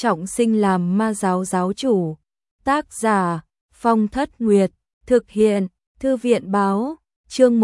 trọng sinh làm ma giáo giáo chủ. Tác giả Phong Thất Nguyệt, thực hiện Thư viện Báo, chương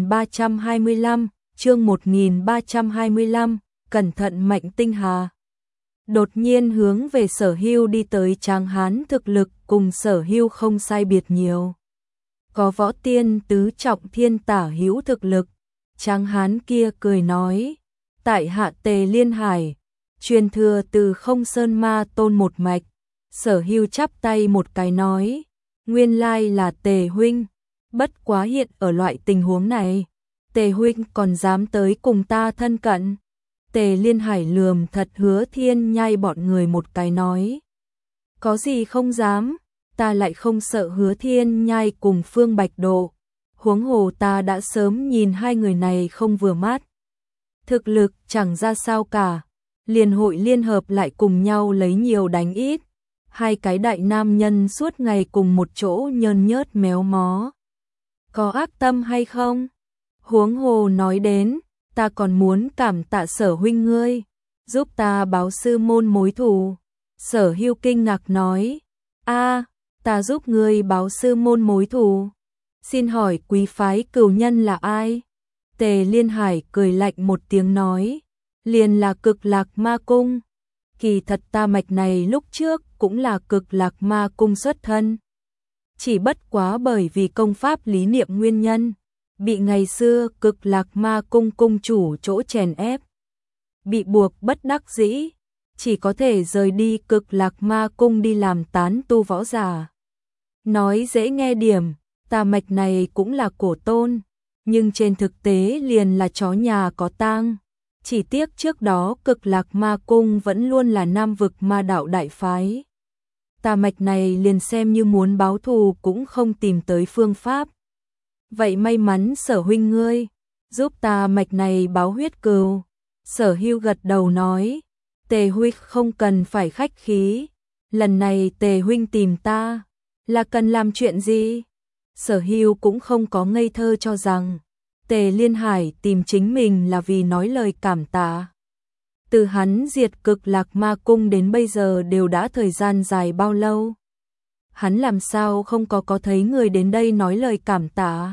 1325, cẩn thận Mạnh Tinh Hà. Đột nhiên hướng về Sở Hưu đi tới tráng hán thực lực cùng Sở Hưu không sai biệt nhiều. Có võ tiên tứ trọng thiên tả hữu thực lực, tráng hán kia cười nói, tại hạ Tề Liên Hải, truyền thừa từ Không Sơn Ma Tôn một mạch. Sở Hưu chắp tay một cái nói, nguyên lai là Tề huynh, bất quá hiện ở loại tình huống này, Tề huynh còn dám tới cùng ta thân cận. Tề Liên Hải lườm thật Hứa Thiên Nhai bọn người một cái nói, có gì không dám, ta lại không sợ Hứa Thiên Nhai cùng Phương Bạch Độ, huống hồ ta đã sớm nhìn hai người này không vừa mắt. Thực lực chẳng ra sao cả, liền hội liên hợp lại cùng nhau lấy nhiều đánh ít, hai cái đại nam nhân suốt ngày cùng một chỗ nhơn nhớt méo mó. Có ác tâm hay không? Huống hồ nói đến, ta còn muốn cảm tạ Sở huynh ngươi, giúp ta báo sư môn mối thù. Sở Hưu kinh ngạc nói, ta giúp ngươi báo sư môn mối thù. Xin hỏi quý phái cửu nhân là ai? Tề Liên Hải cười lạnh một tiếng nói, liền là Cực Lạc Ma Cung. Kỳ thật ta mạch này lúc trước cũng là Cực Lạc Ma Cung xuất thân. Chỉ bất quá bởi vì công pháp lý niệm nguyên nhân, bị ngày xưa Cực Lạc Ma Cung cung chủ chỗ chèn ép. Bị buộc bất đắc dĩ, chỉ có thể rời đi Cực Lạc Ma Cung đi làm tán tu võ giả. Nói dễ nghe điểm, ta mạch này cũng là cổ tôn, nhưng trên thực tế liền là chó nhà có tang. Chỉ tiếc trước đó Cực Lạc Ma Cung vẫn luôn là Nam vực ma đạo đại phái. Ta mạch này liền xem như muốn báo thù cũng không tìm tới phương pháp. Vậy may mắn Sở huynh ngươi, giúp ta mạch này báo huyết cừu. Sở Hưu gật đầu nói, Tề huynh không cần phải khách khí, lần này Tề huynh tìm ta, là cần làm chuyện gì? Sở Hưu cũng không có ngây thơ cho rằng Tề Liên Hải tìm chính mình là vì nói lời cảm tạ. Từ hắn diệt Cực Lạc Ma Cung đến bây giờ đều đã thời gian dài bao lâu? Hắn làm sao không có thấy người đến đây nói lời cảm tạ?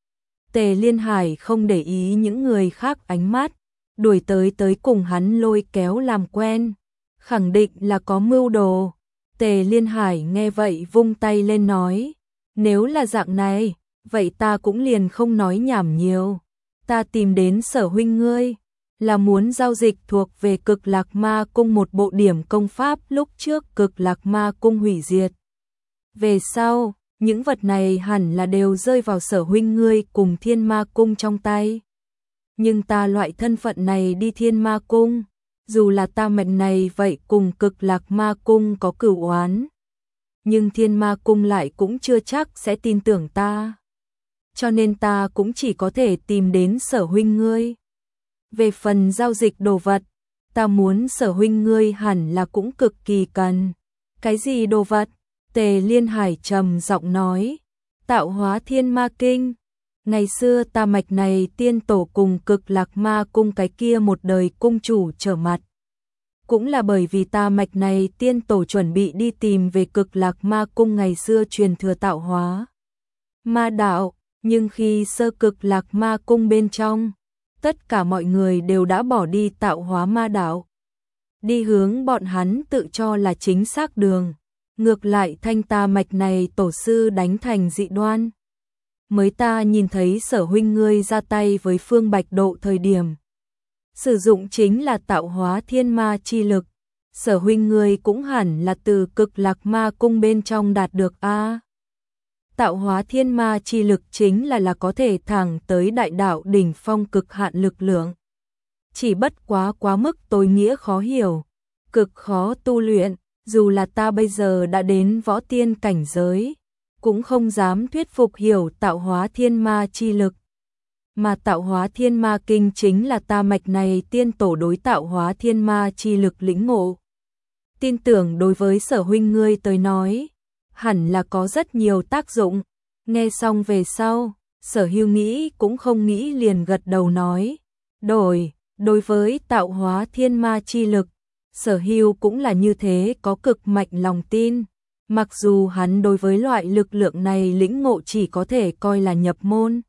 Tề Liên Hải không để ý những người khác ánh mắt, đuổi tới cùng hắn lôi kéo làm quen, khẳng định là có mưu đồ. Tề Liên Hải nghe vậy vung tay lên nói, nếu là dạng này, vậy ta cũng liền không nói nhảm nhiều. Ta tìm đến Sở huynh ngươi, là muốn giao dịch thuộc về Cực Lạc Ma Cung một bộ điểm công pháp lúc trước Cực Lạc Ma Cung hủy diệt. Về sau, những vật này hẳn là đều rơi vào Sở huynh ngươi cùng Thiên Ma Cung trong tay. Nhưng ta loại thân phận này đi Thiên Ma Cung, dù là ta mệnh này vậy cùng Cực Lạc Ma Cung có cửu oán, nhưng Thiên Ma Cung lại cũng chưa chắc sẽ tin tưởng ta. Cho nên ta cũng chỉ có thể tìm đến Sở huynh ngươi. Về phần giao dịch đồ vật, ta muốn Sở huynh ngươi hẳn là cũng cực kỳ cần. Cái gì đồ vật? Tề Liên Hải trầm giọng nói, Tạo Hóa Thiên Ma Kinh. Ngày xưa ta mạch này tiên tổ cùng Cực Lạc Ma Cung cái kia một đời cung chủ trở mặt. Cũng là bởi vì ta mạch này tiên tổ chuẩn bị đi tìm về Cực Lạc Ma Cung ngày xưa truyền thừa Tạo Hóa Ma đạo, nhưng khi sơ Cực Lạc Ma Cung bên trong, tất cả mọi người đều đã bỏ đi Tạo Hóa Ma đạo, đi hướng bọn hắn tự cho là chính xác đường, ngược lại thanh ta mạch này tổ sư đánh thành dị đoan. Mới ta nhìn thấy Sở huynh ngươi ra tay với Phương Bạch Độ thời điểm, sử dụng chính là Tạo Hóa Thiên Ma chi lực. Sở huynh ngươi cũng hẳn là từ Cực Lạc Ma Cung bên trong đạt được a. Tạo Hóa Thiên Ma chi lực chính là có thể thẳng tới đại đạo đỉnh phong cực hạn lực lượng. Chỉ bất quá mức tối nghĩa khó hiểu, cực khó tu luyện, dù là ta bây giờ đã đến võ tiên cảnh giới, cũng không dám thuyết phục hiểu Tạo Hóa Thiên Ma chi lực. Mà Tạo Hóa Thiên Ma Kinh chính là ta mạch này tiên tổ đối Tạo Hóa Thiên Ma chi lực lĩnh ngộ. Tin tưởng đối với Sở huynh ngươi tới nói, hẳn là có rất nhiều tác dụng. Nghe xong về sau, Sở Hưu nghĩ cũng không nghĩ liền gật đầu nói, đối với Tạo Hóa Thiên Ma chi lực, Sở Hưu cũng là như thế, có cực mạnh lòng tin. Mặc dù hắn đối với loại lực lượng này lĩnh ngộ chỉ có thể coi là nhập môn.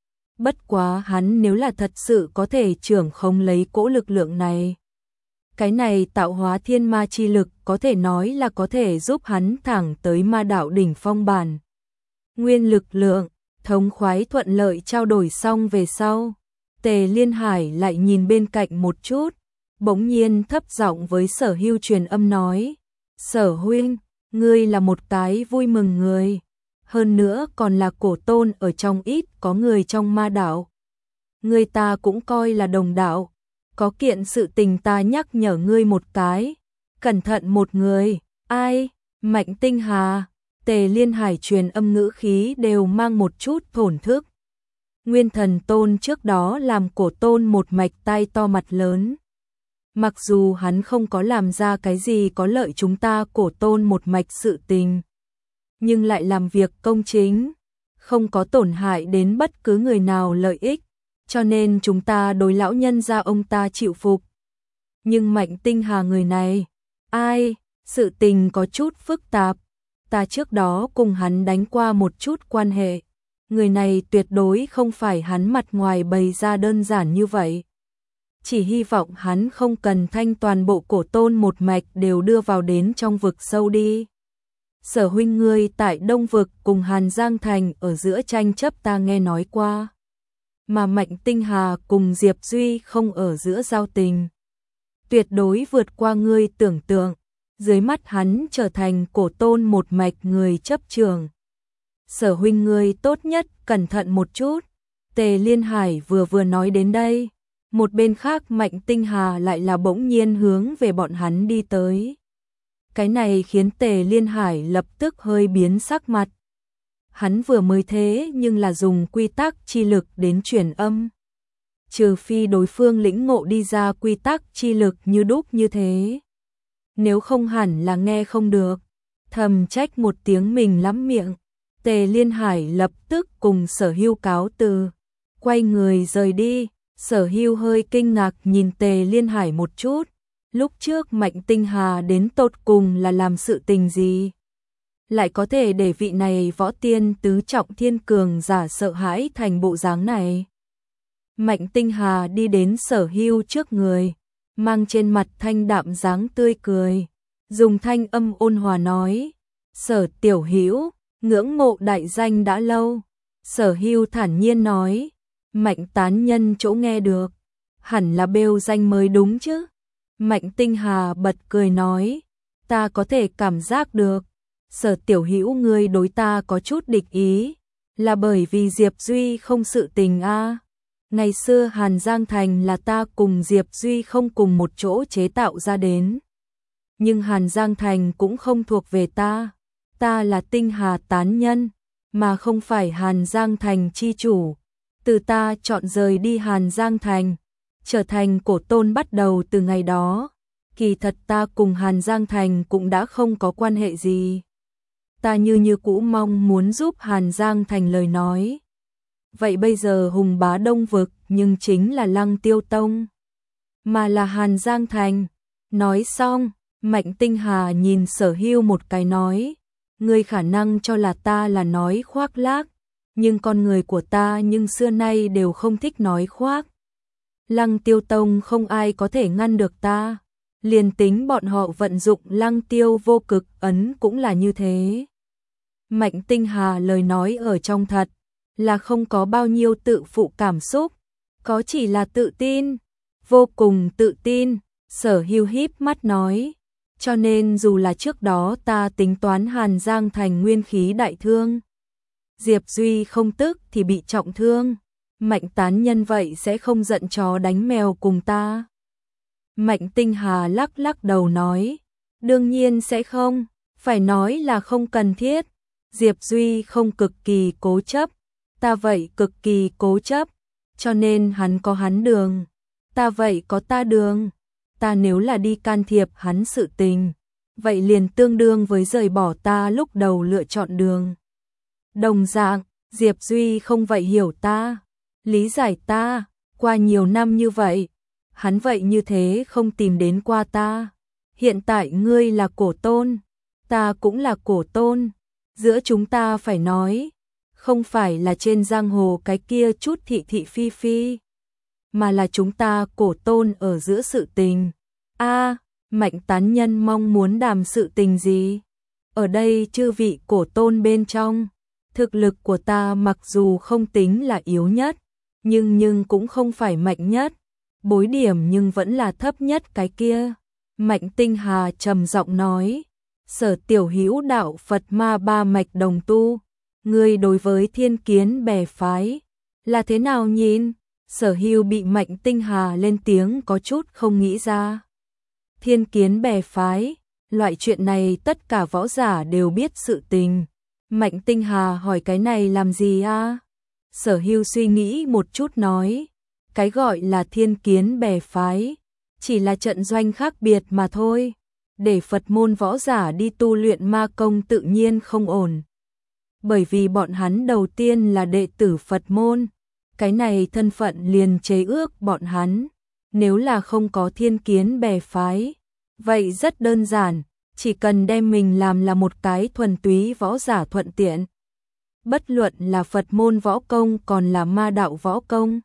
Bất quá hắn nếu là thật sự có thể trưởng không lấy cỗ lực lượng này. Cái này tạo hóa thiên ma chi lực có thể nói là có thể giúp hắn thẳng tới ma đạo đỉnh phong bản. Nguyên lực lượng, thống khoái thuận lợi trao đổi xong về sau. Tề Liên Hải lại nhìn bên cạnh một chút, bỗng nhiên thấp giọng với Sở Hưu truyền âm nói. Sở huynh, ngươi là một cái vui mừng người. Hơn nữa còn là cổ tôn ở trong ít có người trong ma đạo. Người ta cũng coi là đồng đạo. Có kiện sự tình ta nhắc nhở ngươi một cái. Cẩn thận một người. Ai? Mạnh Tinh Hà. Tề Liên Hải truyền âm ngữ khí đều mang một chút thổn thức. Nguyên Thần Tôn trước đó làm cổ tôn một mạch tai to mặt lớn. Mặc dù hắn không có làm ra cái gì có lợi chúng ta cổ tôn một mạch sự tình, nhưng lại làm việc công chính, không có tổn hại đến bất cứ người nào lợi ích, cho nên chúng ta đối lão nhân gia ông ta chịu phục. Nhưng Mạnh Tinh Hà người này, ai, sự tình có chút phức tạp, ta trước đó cùng hắn đánh qua một chút quan hệ, người này tuyệt đối không phải hắn mặt ngoài bày ra đơn giản như vậy. Chỉ hy vọng hắn không cần thanh toàn bộ cổ tôn một mạch đều đưa vào đến trong vực sâu đi. Sở huynh ngươi tại Đông Vực cùng Hàn Giang Thành ở giữa tranh chấp ta nghe nói qua. Mà Mạnh Tinh Hà cùng Diệp Duy không ở giữa giao tình. Tuyệt đối vượt qua ngươi tưởng tượng, dưới mắt hắn trở thành cổ tôn một mạch người chấp trường. Sở huynh ngươi tốt nhất cẩn thận một chút. Tề Liên Hải vừa nói đến đây. Một bên khác Mạnh Tinh Hà lại là bỗng nhiên hướng về bọn hắn đi tới. Cái này khiến Tề Liên Hải lập tức hơi biến sắc mặt. Hắn vừa mới thế nhưng là dùng quy tắc chi lực đến truyền âm. Trừ phi đối phương lĩnh ngộ đi ra quy tắc chi lực như đúc như thế. Nếu không hẳn là nghe không được. Thầm trách một tiếng mình lắm miệng. Tề Liên Hải lập tức cùng Sở Hưu cáo từ. Quay người rời đi. Sở Hưu hơi kinh ngạc nhìn Tề Liên Hải một chút. Lúc trước Mạnh Tinh Hà đến tột cùng là làm sự tình gì? Lại có thể để vị này võ tiên tứ trọng thiên cường giả sợ hãi thành bộ dáng này. Mạnh Tinh Hà đi đến Sở Hưu trước người, mang trên mặt thanh đạm dáng tươi cười, dùng thanh âm ôn hòa nói: "Sở tiểu hữu, ngưỡng mộ đại danh đã lâu." Sở Hưu thản nhiên nói: "Mạnh tán nhân chỗ nghe được, hẳn là bêu danh mới đúng chứ?" Mạnh Tinh Hà bật cười nói: "Ta có thể cảm giác được, Sở tiểu hữu ngươi đối ta có chút địch ý, là bởi vì Diệp Duy không sự tình a. Ngày xưa Hàn Giang Thành là ta cùng Diệp Duy không cùng một chỗ chế tạo ra đến. Nhưng Hàn Giang Thành cũng không thuộc về ta. Ta là Tinh Hà tán nhân, mà không phải Hàn Giang Thành chi chủ. Từ ta chọn rời đi Hàn Giang Thành, trở thành cổ tôn bắt đầu từ ngày đó. Kỳ thật ta cùng Hàn Giang Thành cũng đã không có quan hệ gì. Ta như cũ mong muốn giúp Hàn Giang Thành lời nói. Vậy bây giờ hùng bá Đông Vực nhưng chính là Lăng Tiêu Tông, mà là Hàn Giang Thành." Nói xong, Mạnh Tinh Hà nhìn Sở Hưu một cái nói: "Ngươi khả năng cho là ta là nói khoác lác, nhưng con người của ta nhưng xưa nay đều không thích nói khoác. Lăng Tiêu Tông không ai có thể ngăn được ta, liền tính bọn họ vận dụng Lăng Tiêu vô cực ấn cũng là như thế." Mạnh Tinh Hà lời nói ở trong thật là không có bao nhiêu tự phụ cảm xúc, có chỉ là tự tin, vô cùng tự tin. Sở Hưu híp mắt nói: "Cho nên dù là trước đó ta tính toán Hàn Giang Thành nguyên khí đại thương, Diệp Duy không tức thì bị trọng thương, Mạnh tán nhân vậy sẽ không giận chó đánh mèo cùng ta." Mạnh Tinh Hà lắc lắc đầu nói: "Đương nhiên sẽ không, phải nói là không cần thiết. Diệp Duy không cực kỳ cố chấp, ta vậy cực kỳ cố chấp, cho nên hắn có hắn đường, ta vậy có ta đường. Ta nếu là đi can thiệp hắn sự tình, vậy liền tương đương với rời bỏ ta lúc đầu lựa chọn đường. Đồng dạng, Diệp Duy không vậy hiểu ta, lý giải ta, qua nhiều năm như vậy, hắn vậy như thế không tìm đến qua ta. Hiện tại ngươi là cổ tôn, ta cũng là cổ tôn, giữa chúng ta phải nói, không phải là trên giang hồ cái kia chút thị thị phi phi, mà là chúng ta cổ tôn ở giữa sự tình. A, Mạnh tán nhân mong muốn đàm sự tình gì? Ở đây chư vị cổ tôn bên trong, thực lực của ta mặc dù không tính là yếu nhất, nhưng cũng không phải mạnh nhất, bối điểm nhưng vẫn là thấp nhất cái kia. Mạnh Tinh Hà trầm giọng nói, Sở Tiểu Hữu đạo Phật ma ba mạch đồng tu, ngươi đối với thiên kiến bè phái là thế nào nhìn? Sở Hưu bị Mạnh Tinh Hà lên tiếng có chút không nghĩ ra. Thiên kiến bè phái, loại chuyện này tất cả võ giả đều biết sự tình. Mạnh Tinh Hà hỏi cái này làm gì a? Sở Hưu suy nghĩ một chút nói, cái gọi là thiên kiến bè phái, chỉ là trận doanh khác biệt mà thôi. Để Phật môn võ giả đi tu luyện ma công tự nhiên không ổn. Bởi vì bọn hắn đầu tiên là đệ tử Phật môn, cái này thân phận liền chế ước bọn hắn. Nếu là không có thiên kiến bè phái, vậy rất đơn giản, chỉ cần đem mình làm là một cái thuần túy võ giả thuận tiện. Bất luận là Phật môn võ công còn là ma đạo võ công,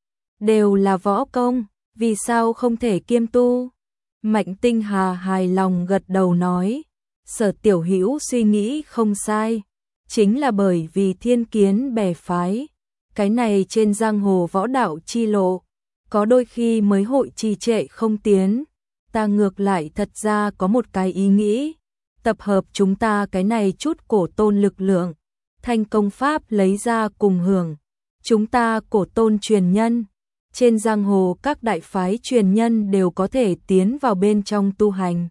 đều là võ công, vì sao không thể kiêm tu? Mạnh Tinh Hà hài lòng gật đầu nói, Sở Tiểu Hữu suy nghĩ không sai, chính là bởi vì thiên kiến bè phái, cái này trên giang hồ võ đạo chi lộ, có đôi khi mới hội trì trệ không tiến. Ta ngược lại thật ra có một cái ý nghĩ, tập hợp chúng ta cái này chút cổ tôn lực lượng, thành công pháp lấy ra cùng hưởng. Chúng ta cổ tôn truyền nhân, trên giang hồ các đại phái truyền nhân đều có thể tiến vào bên trong tu hành.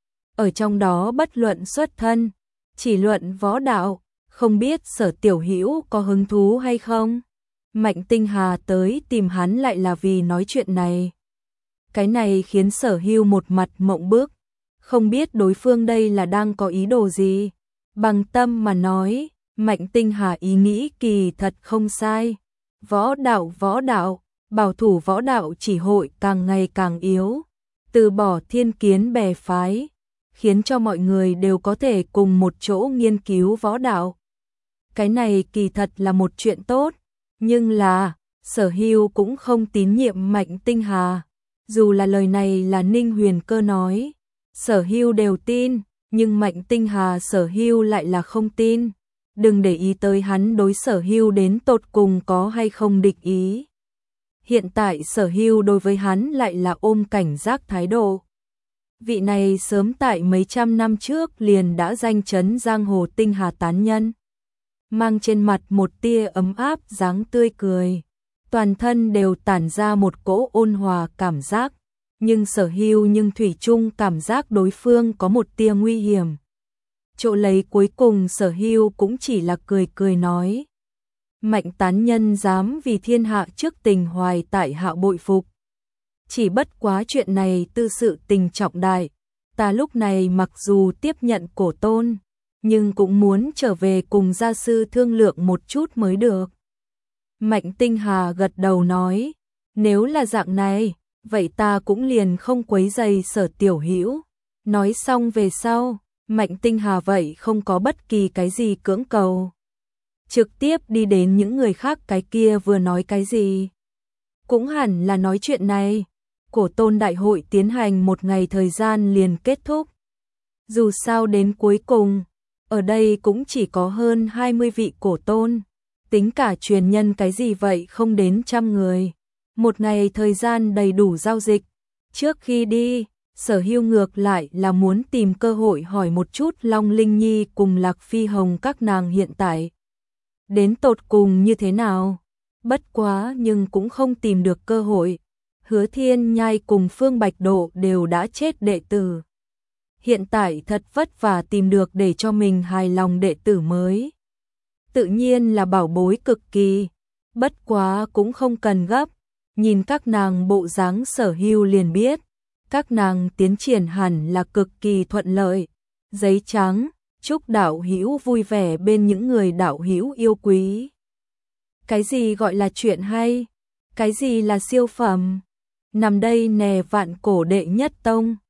Ở trong đó bất luận xuất thân, chỉ luận võ đạo, không biết Sở Tiểu Hữu có hứng thú hay không? Mạnh Tinh Hà tới tìm hắn lại là vì nói chuyện này. Cái này khiến Sở Hưu một mặt mộng bức, không biết đối phương đây là đang có ý đồ gì. Bằng tâm mà nói, Mạnh Tinh Hà ý nghĩ kỳ thật không sai. Võ đạo, bảo thủ võ đạo chỉ hội càng ngày càng yếu. Từ bỏ thiên kiến bè phái, khiến cho mọi người đều có thể cùng một chỗ nghiên cứu võ đạo. Cái này kỳ thật là một chuyện tốt, nhưng là, Sở Hưu cũng không tín nhiệm Mạnh Tinh Hà. Dù là lời này là Ninh Huyền Cơ nói, Sở Hưu đều tin, nhưng Mạnh Tinh Hà Sở Hưu lại là không tin. Đừng để ý tới hắn đối Sở Hưu đến tột cùng có hay không địch ý. Hiện tại Sở Hưu đối với hắn lại là ôm cảnh giác thái độ. Vị này sớm tại mấy trăm năm trước liền đã danh chấn giang hồ Tinh Hà tán nhân. Mang trên mặt một tia ấm áp dáng tươi cười. Toàn thân đều tản ra một cỗ ôn hòa cảm giác, nhưng Sở Hưu nhưng thủy chung cảm giác đối phương có một tia nguy hiểm. Chỗ lấy cuối cùng Sở Hưu cũng chỉ là cười cười nói. Mạnh tán nhân dám vì thiên hạ trước tình hoài tại hạ bội phục. Chỉ bất quá chuyện này tư sự tình trọng đại, ta lúc này mặc dù tiếp nhận cổ tôn, nhưng cũng muốn trở về cùng gia sư thương lượng một chút mới được. Mạnh Tinh Hà gật đầu nói, nếu là dạng này, vậy ta cũng liền không quấy rầy Sở Tiểu Hữu. Nói xong về sau, Mạnh Tinh Hà vậy không có bất kỳ cái gì cưỡng cầu. Trực tiếp đi đến những người khác cái kia vừa nói cái gì. Cũng hẳn là nói chuyện này, cổ tôn đại hội tiến hành một ngày thời gian liền kết thúc. Dù sao đến cuối cùng, ở đây cũng chỉ có hơn 20 vị cổ tôn. Tính cả truyền nhân cái gì vậy không đến 100 người. Một ngày thời gian đầy đủ giao dịch. Trước khi đi, Sở Hưu ngược lại là muốn tìm cơ hội hỏi một chút Long Linh Nhi cùng Lạc Phi Hồng các nàng hiện tại. Đến tột cùng như thế nào? Bất quá nhưng cũng không tìm được cơ hội. Hứa Thiên Nhai cùng Phương Bạch Độ đều đã chết đệ tử. Hiện tại thật vất vả tìm được để cho mình hài lòng đệ tử mới. Tự nhiên là bảo bối cực kỳ, bất quá cũng không cần gấp, nhìn các nàng bộ dáng Sở Hưu liền biết, các nàng tiến triển hẳn là cực kỳ thuận lợi. Giấy trắng, chúc đạo hữu vui vẻ bên những người đạo hữu yêu quý. Cái gì gọi là chuyện hay? Cái gì là siêu phẩm? Nằm đây nè vạn cổ đệ nhất tông.